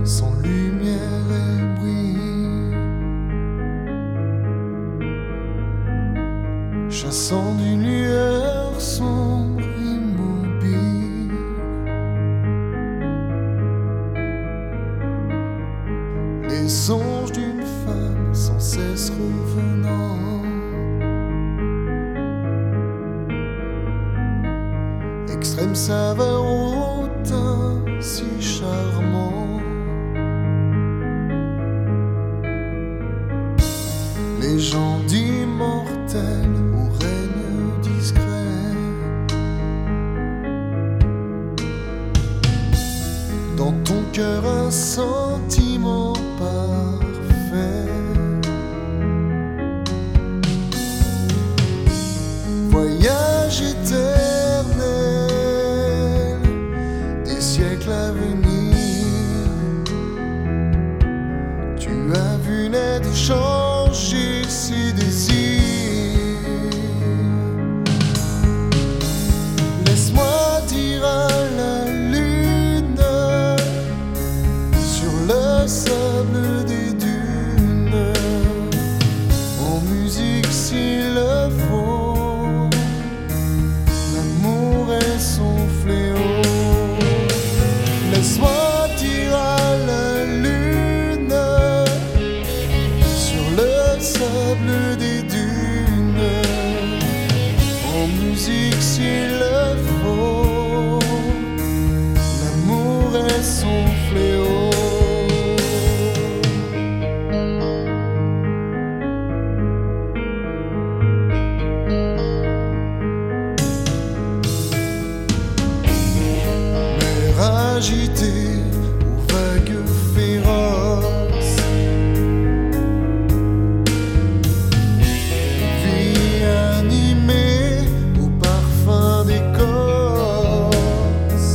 sans lumière et bruit, chassant d'une lueur sombre immobile. Les songes d'une femme sans cesse revenant, extrême saveur au teint si charmant. Légende immortelle au règne discret, dans ton cœur un sentiment parfait. Voyage éternel des siècles à venir, tu as vu naître, changer ses désirs. Laisse-moi dire à la lune sur le sable des dunes, en musique s'il le faut, l'amour est son fléau. Laisse-moi dire à la lune sur le sable des dunes, en musique s'il le faut, l'amour est son fléau. Mer agitée aux vagues féroces, vie animée au parfum d'Écosse.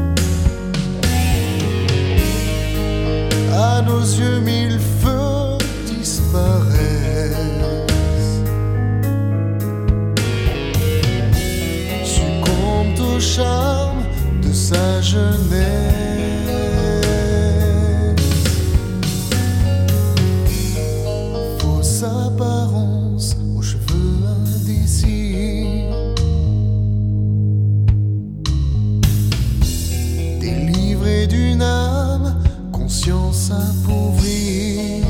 À nos yeux mille feux disparaissent, succombent au charme de sa jeunesse. Fausse apparence aux cheveux indécis, délivré d'une âme, conscience appauvrie,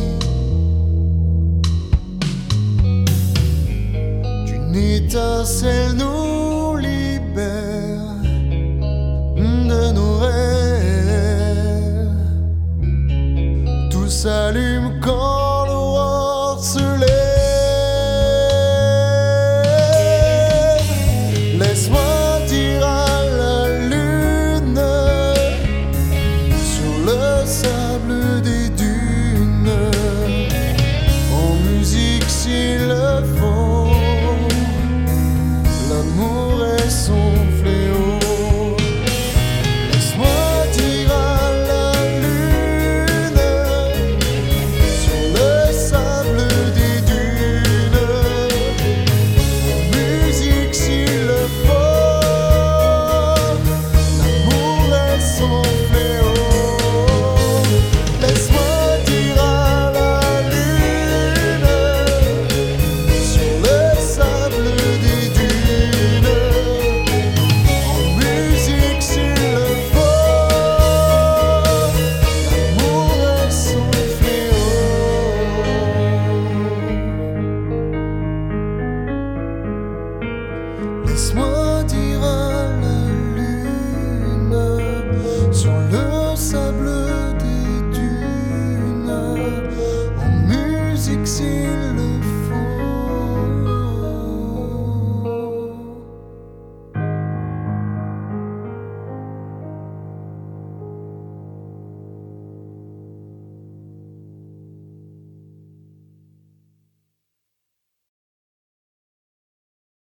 d'une étincelle nous libère de nos rêves. Tout s'allume quand